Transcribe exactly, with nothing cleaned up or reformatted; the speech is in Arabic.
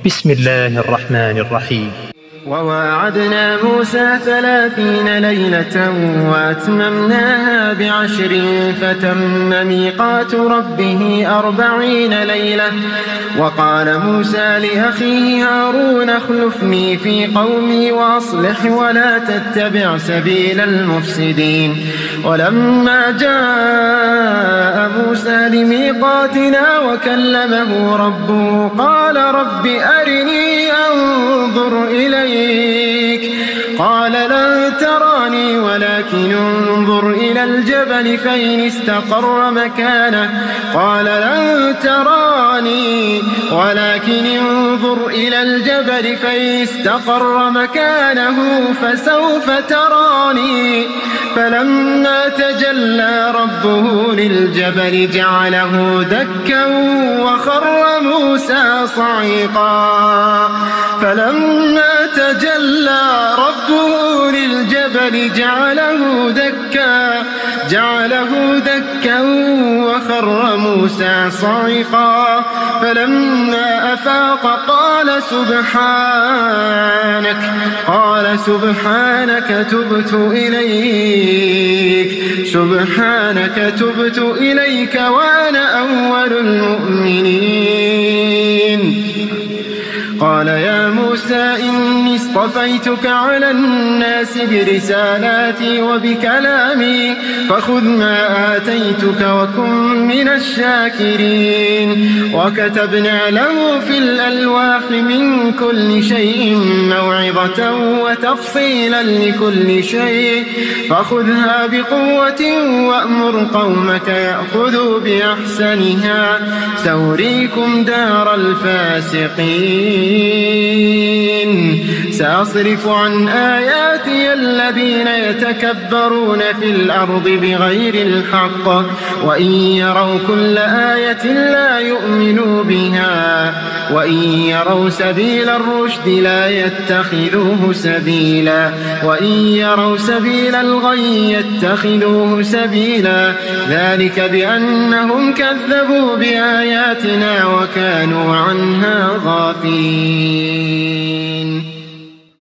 بسم الله الرحمن الرحيم. وواعدنا موسى ثلاثين ليلة وأتممناها بعشر فتم ميقات ربه أربعين ليلة. وقال موسى لأخيه هارون اخلفني في قومي وأصلح ولا تتبع سبيل المفسدين. ولما جاء موسى لميقاتنا وكلمه ربه قال رب أرني أنظر إليك قال لن تراني ولكن انظر إلى الجبل فإن استقر مكانه قال لن تراني ولكن انظر إلى الجبل فإن استقر مكانه فسوف تراني. فلما تجلى ربه للجبل جعله دكا وخر موسى صعيقا. فلما تجلى ربه للجبل جعله دكا جعله دكا وخر موسى صعقا. فلما أفاق قال سبحانك قال سبحانك تبت إليك سبحانك تبت إليك وأنا أول المؤمنين. قال يا موسى إني اصطفيتك على الناس برسالاتي وبكلامي فخذ ما آتيتك وكن من الشاكرين. وكتبنا له في الألواح من كل شيء موعظة وتفصيلا لكل شيء فخذها بقوة وأمر قومك يأخذوا بأحسنها سأريكم دار الفاسقين. سأصرف عن آياتي الذين يتكبرون في الأرض بغير الحق وإن يروا كل آية لا يؤمنوا بها وإن يروا سبيل الرشد لا يتخذوه سبيلا وإن يروا سبيل الغي يتخذوه سبيلا. ذلك بأنهم كذبوا بآياتنا وكانوا عنها غافلين.